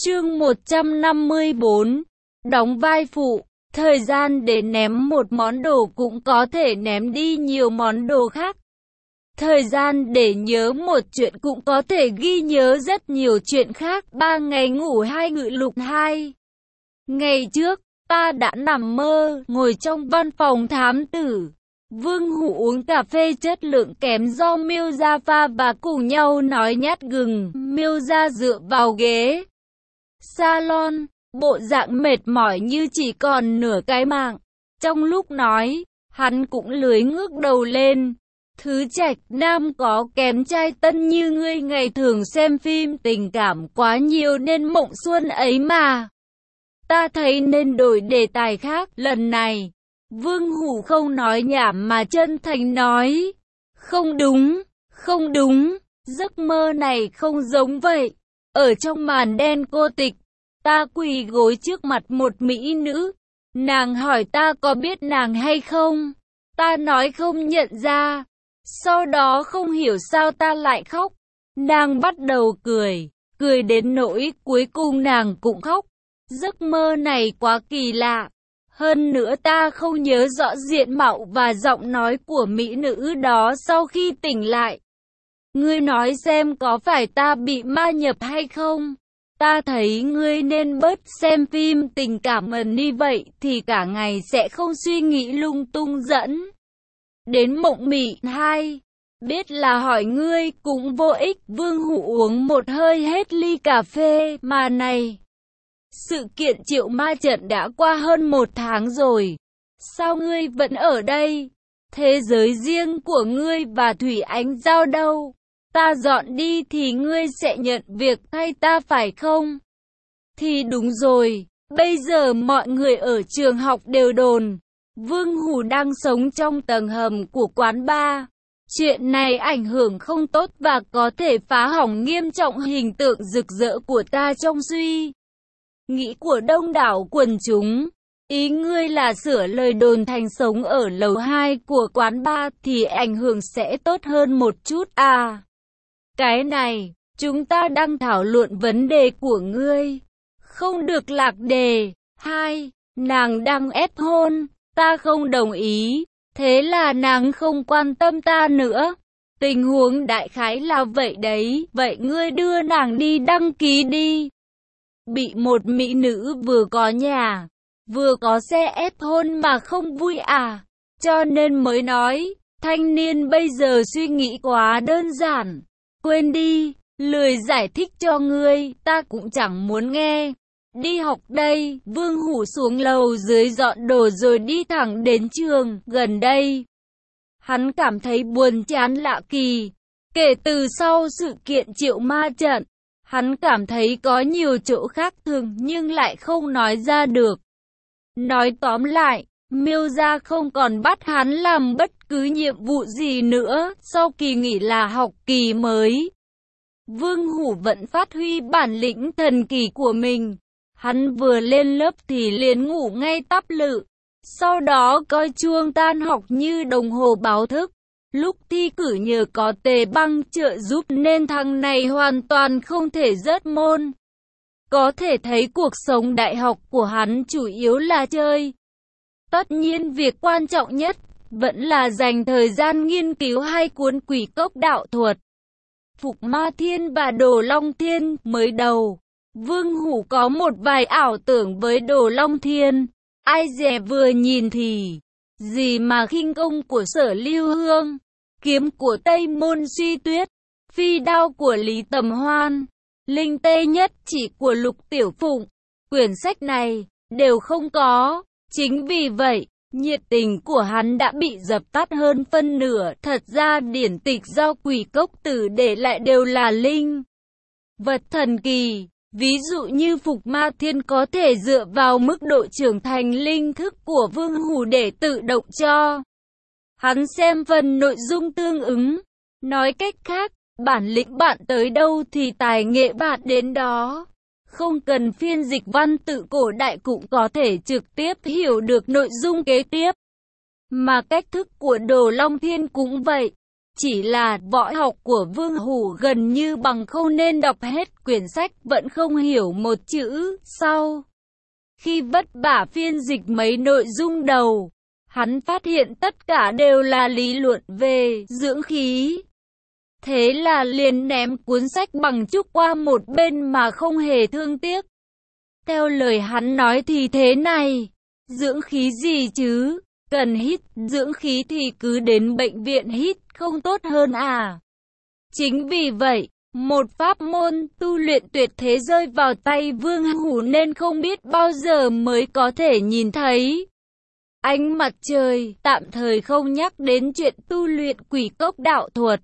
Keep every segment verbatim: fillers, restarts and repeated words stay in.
Chương một trăm năm mươi bốn. Đóng vai phụ. Thời gian để ném một món đồ cũng có thể ném đi nhiều món đồ khác. Thời gian để nhớ một chuyện cũng có thể ghi nhớ rất nhiều chuyện khác. Ba ngày ngủ hai ngự lục hai. Ngày trước, ta đã nằm mơ, ngồi trong văn phòng thám tử. Vương Hủ uống cà phê chất lượng kém do Miêu Gia pha và cùng nhau nói nhát gừng. Miêu Gia dựa vào ghế salon, bộ dạng mệt mỏi như chỉ còn nửa cái mạng. Trong lúc nói, hắn cũng lười ngước đầu lên. Thứ Trạch Nam có kém trai tân như ngươi, ngày thường xem phim tình cảm quá nhiều nên mộng xuân ấy mà. Ta thấy nên đổi đề tài khác. Lần này, Vương Hủ không nói nhảm mà chân thành nói. Không đúng, không đúng, giấc mơ này không giống vậy. Ở trong màn đen cô tịch, ta quỳ gối trước mặt một mỹ nữ. Nàng hỏi ta có biết nàng hay không. Ta nói không nhận ra. Sau đó không hiểu sao ta lại khóc. Nàng bắt đầu cười, cười đến nỗi cuối cùng nàng cũng khóc. Giấc mơ này quá kỳ lạ. Hơn nữa ta không nhớ rõ diện mạo và giọng nói của mỹ nữ đó sau khi tỉnh lại. Ngươi nói xem có phải ta bị ma nhập hay không? Ta thấy ngươi nên bớt xem phim tình cảm ẩn đi, vậy thì cả ngày sẽ không suy nghĩ lung tung dẫn đến mộng mị. Hai, biết là hỏi ngươi cũng vô ích. Vương Hủ uống một hơi hết ly cà phê. Mà này, sự kiện triệu ma trận đã qua hơn một tháng rồi. Sao ngươi vẫn ở đây? Thế giới riêng của ngươi và Thủy Ánh Giao đâu? Ta dọn đi thì ngươi sẽ nhận việc thay ta phải không? Thì đúng rồi, bây giờ mọi người ở trường học đều đồn Vương Hủ đang sống trong tầng hầm của quán bar. Chuyện này ảnh hưởng không tốt và có thể phá hỏng nghiêm trọng hình tượng rực rỡ của ta trong suy nghĩ của đông đảo quần chúng. Ý ngươi là sửa lời đồn thành sống ở lầu hai của quán bar thì ảnh hưởng sẽ tốt hơn một chút à? Cái này, chúng ta đang thảo luận vấn đề của ngươi. Không được lạc đề. Hai, nàng đang ép hôn. Ta không đồng ý. Thế là nàng không quan tâm ta nữa. Tình huống đại khái là vậy đấy. Vậy ngươi đưa nàng đi đăng ký đi. Bị một mỹ nữ vừa có nhà, vừa có xe ép hôn mà không vui à? Cho nên mới nói, thanh niên bây giờ suy nghĩ quá đơn giản. Quên đi, lười giải thích cho ngươi, ta cũng chẳng muốn nghe. Đi học đây. Vương Hủ xuống lầu dưới dọn đồ rồi đi thẳng đến trường. Gần đây, hắn cảm thấy buồn chán lạ kỳ. Kể từ sau sự kiện triệu ma trận, hắn cảm thấy có nhiều chỗ khác thường nhưng lại không nói ra được. Nói tóm lại, Miêu Gia không còn bắt hắn làm bất cứ nhiệm vụ gì nữa. Sau kỳ nghỉ là học kỳ mới, Vương Hủ vẫn phát huy bản lĩnh thần kỳ của mình. Hắn vừa lên lớp thì liền ngủ ngay tắp lự. Sau đó coi chuông tan học như đồng hồ báo thức. Lúc thi cử nhờ có Tề Băng trợ giúp nên thằng này hoàn toàn không thể rớt môn. Có thể thấy cuộc sống đại học của hắn chủ yếu là chơi. Tất nhiên việc quan trọng nhất vẫn là dành thời gian nghiên cứu hai cuốn Quỷ Cốc Đạo Thuật, Phục Ma Thiên và Đồ Long Thiên. Mới đầu, Vương Hủ có một vài ảo tưởng với Đồ Long Thiên. Ai dè vừa nhìn thì gì mà khinh công của Sở Lưu Hương, kiếm của Tây Môn Suy Tuyết, phi đao của Lý Tầm Hoan, linh tê nhất chỉ của Lục Tiểu Phụng, quyển sách này đều không có. Chính vì vậy, nhiệt tình của hắn đã bị dập tắt hơn phân nửa. Thật ra điển tịch do Quỷ Cốc Tử để lại đều là linh vật thần kỳ. Ví dụ như Phục Ma Thiên có thể dựa vào mức độ trưởng thành linh thức của Vương Hủ để tự động cho hắn xem phần nội dung tương ứng. Nói cách khác, bản lĩnh bạn tới đâu thì tài nghệ bạn đến đó. Không cần phiên dịch văn tự cổ đại cũng có thể trực tiếp hiểu được nội dung kế tiếp. Mà cách thức của Đồ Long Thiên cũng vậy. Chỉ là võ học của Vương Hủ gần như bằng không nên đọc hết quyển sách vẫn không hiểu một chữ. Sau khi vất vả phiên dịch mấy nội dung đầu, hắn phát hiện tất cả đều là lý luận về dưỡng khí. Thế là liền ném cuốn sách bằng trúc qua một bên mà không hề thương tiếc. Theo lời hắn nói thì thế này, dưỡng khí gì chứ? Cần hít dưỡng khí thì cứ đến bệnh viện hít không tốt hơn à? Chính vì vậy, một pháp môn tu luyện tuyệt thế rơi vào tay Vương Hủ nên không biết bao giờ mới có thể nhìn thấy ánh mặt trời, tạm thời không nhắc đến chuyện tu luyện quỷ cốc đạo thuật.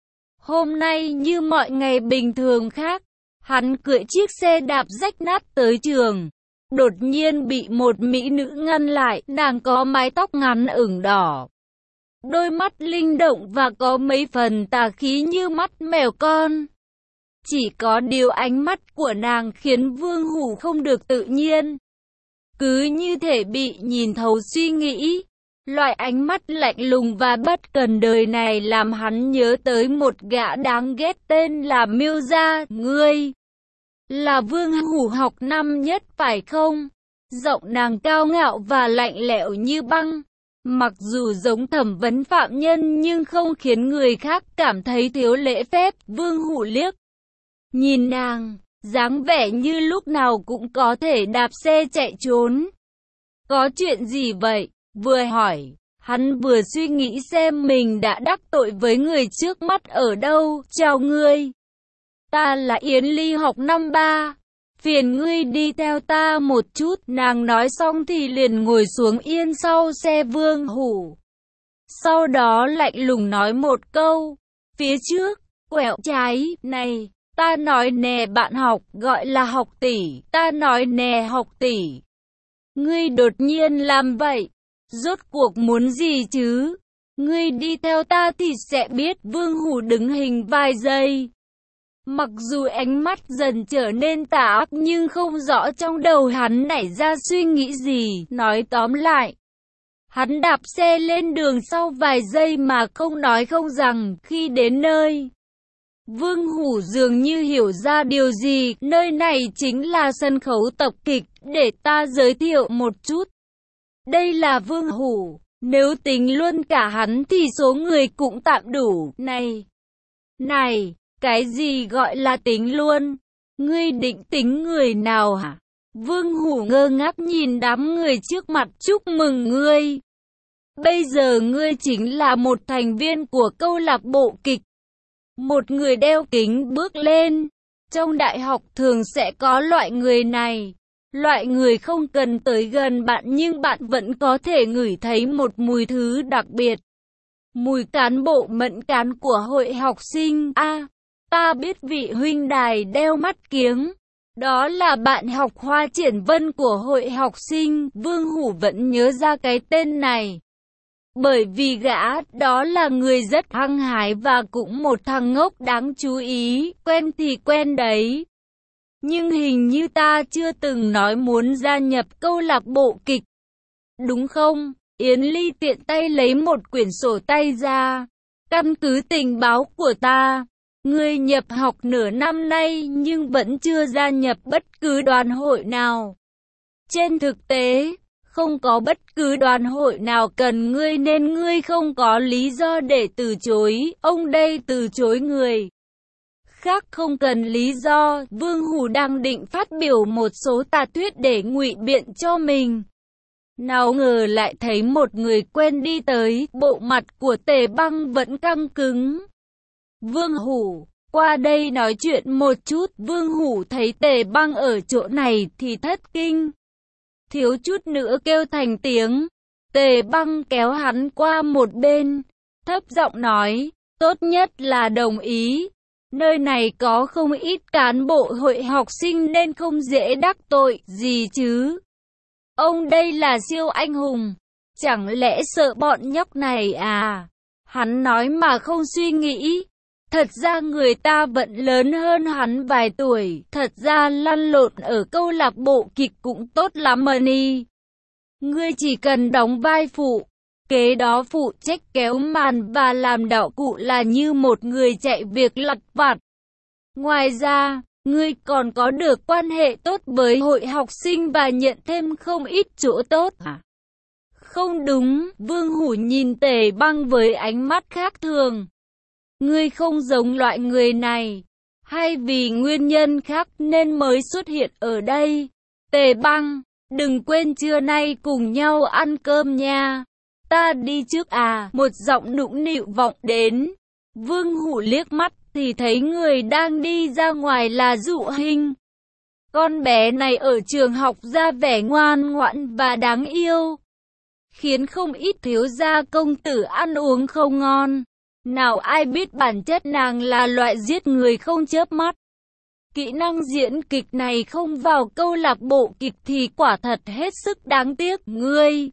Hôm nay như mọi ngày bình thường khác, hắn cưỡi chiếc xe đạp rách nát tới trường. Đột nhiên bị một mỹ nữ ngăn lại, nàng có mái tóc ngắn ửng đỏ, đôi mắt linh động và có mấy phần tà khí như mắt mèo con. Chỉ có điều ánh mắt của nàng khiến Vương Hủ không được tự nhiên, cứ như thể bị nhìn thấu suy nghĩ. Loại ánh mắt lạnh lùng và bất cần đời này làm hắn nhớ tới một gã đáng ghét tên là Miêu Gia. Ngươi là Vương Hủ học năm nhất phải không? Giọng nàng cao ngạo và lạnh lẽo như băng. Mặc dù giống thẩm vấn phạm nhân nhưng không khiến người khác cảm thấy thiếu lễ phép. Vương Hủ liếc nhìn nàng, dáng vẻ như lúc nào cũng có thể đạp xe chạy trốn. Có chuyện gì vậy? Vừa hỏi, hắn vừa suy nghĩ xem mình đã đắc tội với người trước mắt ở đâu. Chào ngươi, ta là Yến Ly học năm ba, phiền ngươi đi theo ta một chút. Nàng nói xong thì liền ngồi xuống yên sau xe Vương Hủ. Sau đó lạnh lùng nói một câu, phía trước, quẹo trái, này, ta nói nè bạn học, gọi là học tỷ, ta nói nè học tỷ. Ngươi đột nhiên làm vậy, rốt cuộc muốn gì chứ? Ngươi đi theo ta thì sẽ biết. Vương Hủ đứng hình vài giây. Mặc dù ánh mắt dần trở nên tà ác nhưng không rõ trong đầu hắn nảy ra suy nghĩ gì. Nói tóm lại, hắn đạp xe lên đường sau vài giây mà không nói không rằng. Khi đến nơi, Vương Hủ dường như hiểu ra điều gì. Nơi này chính là sân khấu tập kịch, để ta giới thiệu một chút. Đây là Vương Hủ, nếu tính luôn cả hắn thì số người cũng tạm đủ. Này, này, cái gì gọi là tính luôn? Ngươi định tính người nào hả? Vương Hủ ngơ ngác nhìn đám người trước mặt. Chúc mừng ngươi, bây giờ ngươi chính là một thành viên của câu lạc bộ kịch. Một người đeo kính bước lên. Trong đại học thường sẽ có loại người này. Loại người không cần tới gần bạn nhưng bạn vẫn có thể ngửi thấy một mùi thứ đặc biệt. Mùi cán bộ mẫn cán của hội học sinh. A, à, ta biết vị huynh đài đeo mắt kiếng. Đó là bạn học Hoa Triển Vân của hội học sinh. Vương Hủ vẫn nhớ ra cái tên này, bởi vì gã đó là người rất hăng hái và cũng một thằng ngốc đáng chú ý. Quen thì quen đấy, nhưng hình như ta chưa từng nói muốn gia nhập câu lạc bộ kịch, đúng không? Yến Ly tiện tay lấy một quyển sổ tay ra. Căn cứ tình báo của ta, ngươi nhập học nửa năm nay nhưng vẫn chưa gia nhập bất cứ đoàn hội nào. Trên thực tế, không có bất cứ đoàn hội nào cần ngươi nên ngươi không có lý do để từ chối. Ông đây từ chối người khác không cần lý do. Vương Hủ đang định phát biểu một số tà thuyết để ngụy biện cho mình, nào ngờ lại thấy một người quen đi tới. Bộ mặt của Tề Băng vẫn căng cứng. Vương Hủ, qua đây nói chuyện một chút. Vương Hủ thấy Tề Băng ở chỗ này thì thất kinh, thiếu chút nữa kêu thành tiếng. Tề Băng kéo hắn qua một bên, thấp giọng nói, tốt nhất là đồng ý. Nơi này có không ít cán bộ hội học sinh nên không dễ đắc tội gì chứ. Ông đây là siêu anh hùng, chẳng lẽ sợ bọn nhóc này à? Hắn nói mà không suy nghĩ. Thật ra người ta vẫn lớn hơn hắn vài tuổi. Thật ra lăn lộn ở câu lạc bộ kịch cũng tốt lắm mà ni. Ngươi chỉ cần đóng vai phụ, Kế đó phụ trách kéo màn và làm đạo cụ là như một người chạy việc lặt vặt. Ngoài ra, ngươi còn có được quan hệ tốt với hội học sinh và nhận thêm không ít chỗ tốt à? Không đúng, Vương Hủ nhìn Tề Băng với ánh mắt khác thường. Ngươi không giống loại người này, hay vì nguyên nhân khác nên mới xuất hiện ở đây? Tề Băng, đừng quên trưa nay cùng nhau ăn cơm nha. Ta đi trước à, một giọng nũng nịu vọng đến. Vương Hủ liếc mắt thì thấy người đang đi ra ngoài là Dụ Hinh. Con bé này ở trường học ra vẻ ngoan ngoãn và đáng yêu, khiến không ít thiếu gia công tử ăn uống không ngon. Nào ai biết bản chất nàng là loại giết người không chớp mắt. Kỹ năng diễn kịch này không vào câu lạc bộ kịch thì quả thật hết sức đáng tiếc. Ngươi,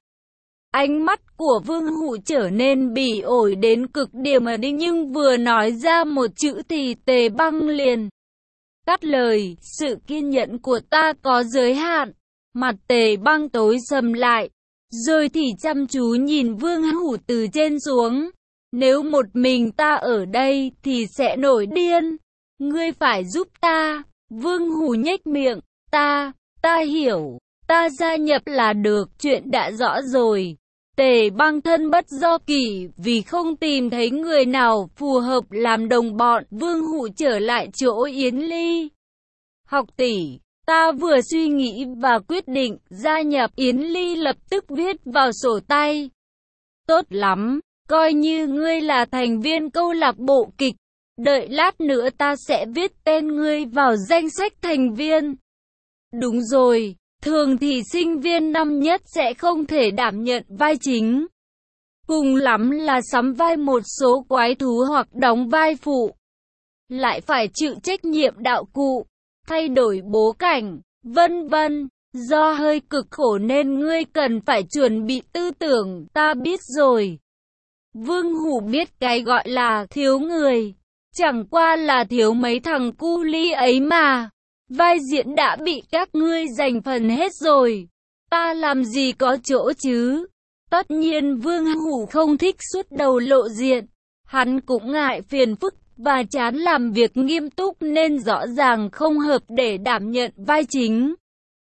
ánh mắt của Vương Hủ trở nên bỉ ổi đến cực điểm ở đi, nhưng vừa nói ra một chữ thì Tề Băng liền cắt lời. Sự kiên nhẫn của ta có giới hạn. Mặt Tề Băng tối sầm lại, rồi thì chăm chú nhìn Vương Hủ từ trên xuống. Nếu một mình ta ở đây thì sẽ nổi điên. Ngươi phải giúp ta. Vương Hủ nhếch miệng. Ta, ta hiểu. Ta gia nhập là được, chuyện đã rõ rồi. Tề Băng thân bất do kỷ vì không tìm thấy người nào phù hợp làm đồng bọn. Vương Hủ trở lại chỗ Yến Ly. Học tỷ, ta vừa suy nghĩ và quyết định gia nhập. Yến Ly lập tức viết vào sổ tay. Tốt lắm, coi như ngươi là thành viên câu lạc bộ kịch. Đợi lát nữa ta sẽ viết tên ngươi vào danh sách thành viên. Đúng rồi, thường thì sinh viên năm nhất sẽ không thể đảm nhận vai chính. Cùng lắm là sắm vai một số quái thú hoặc đóng vai phụ. Lại phải chịu trách nhiệm đạo cụ, thay đổi bố cảnh, vân vân. Do hơi cực khổ nên ngươi cần phải chuẩn bị tư tưởng. Ta biết rồi. Vương Hủ biết cái gọi là thiếu người, chẳng qua là thiếu mấy thằng cu li ấy mà. Vai diễn đã bị các ngươi giành phần hết rồi, ta làm gì có chỗ chứ. Tất nhiên Vương Hủ không thích suốt đầu lộ diện. Hắn cũng ngại phiền phức và chán làm việc nghiêm túc nên rõ ràng không hợp để đảm nhận vai chính.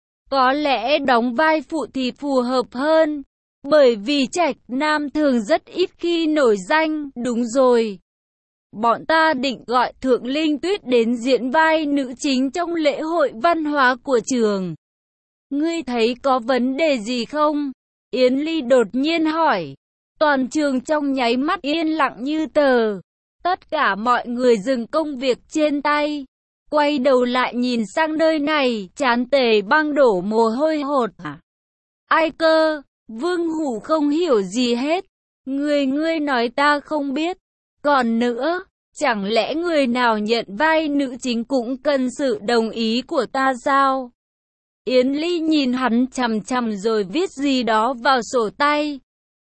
Có lẽ đóng vai phụ thì phù hợp hơn, bởi vì trạch nam thường rất ít khi nổi danh. Đúng rồi, bọn ta định gọi Thượng Linh Tuyết đến diễn vai nữ chính trong lễ hội văn hóa của trường. Ngươi thấy có vấn đề gì không? Yến Ly đột nhiên hỏi. Toàn trường trong nháy mắt yên lặng như tờ. Tất cả mọi người dừng công việc trên tay, quay đầu lại nhìn sang nơi này. Trán Tề Băng đổ mồ hôi hột. À? Ai cơ? Vương Hủ không hiểu gì hết. Người ngươi nói ta không biết. Còn nữa, chẳng lẽ người nào nhận vai nữ chính cũng cần sự đồng ý của ta sao? Yến Ly nhìn hắn chằm chằm rồi viết gì đó vào sổ tay.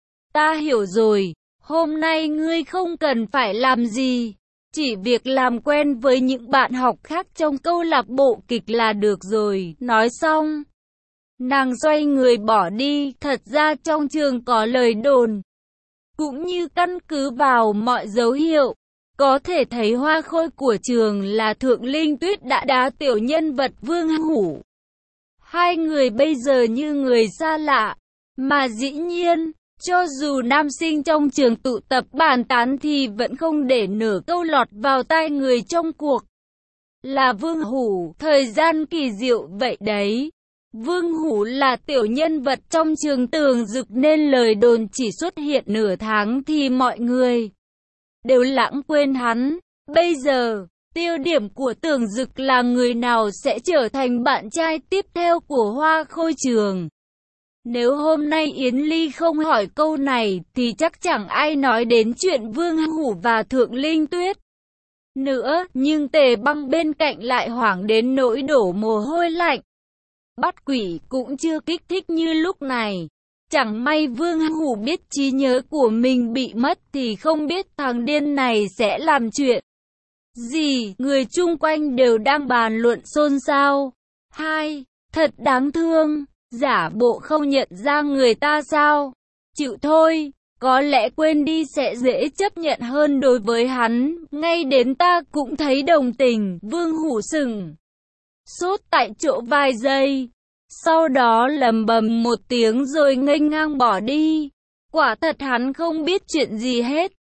Ta hiểu rồi, hôm nay ngươi không cần phải làm gì, chỉ việc làm quen với những bạn học khác trong câu lạc bộ kịch là được rồi. Nói xong, nàng xoay người bỏ đi. Thật ra trong trường có lời đồn, cũng như căn cứ vào mọi dấu hiệu, có thể thấy hoa khôi của trường là Thượng Linh Tuyết đã đá tiểu nhân vật Vương Hủ. Hai người bây giờ như người xa lạ, mà dĩ nhiên, cho dù nam sinh trong trường tụ tập bàn tán thì vẫn không để nửa câu lọt vào tai người trong cuộc. Là Vương Hủ, thời gian kỳ diệu vậy đấy. Vương Hủ là tiểu nhân vật trong trường Tường Dực nên lời đồn chỉ xuất hiện nửa tháng thì mọi người đều lãng quên hắn. Bây giờ, tiêu điểm của Tường Dực là người nào sẽ trở thành bạn trai tiếp theo của Hoa Khôi Trường. Nếu hôm nay Yến Ly không hỏi câu này thì chắc chẳng ai nói đến chuyện Vương Hủ và Thượng Linh Tuyết nữa, nhưng Tề Băng bên cạnh lại hoảng đến nỗi đổ mồ hôi lạnh. Bắt quỷ cũng chưa kích thích như lúc này. Chẳng may Vương Hủ biết trí nhớ của mình bị mất thì không biết thằng điên này sẽ làm chuyện gì. Người chung quanh đều đang bàn luận xôn xao. Hai, thật đáng thương, giả bộ không nhận ra người ta sao? Chịu thôi, có lẽ quên đi sẽ dễ chấp nhận hơn đối với hắn, ngay đến ta cũng thấy đồng tình. Vương Hủ sững sốt tại chỗ vài giây, sau đó lầm bầm một tiếng rồi nghênh ngang bỏ đi. Quả thật hắn không biết chuyện gì hết.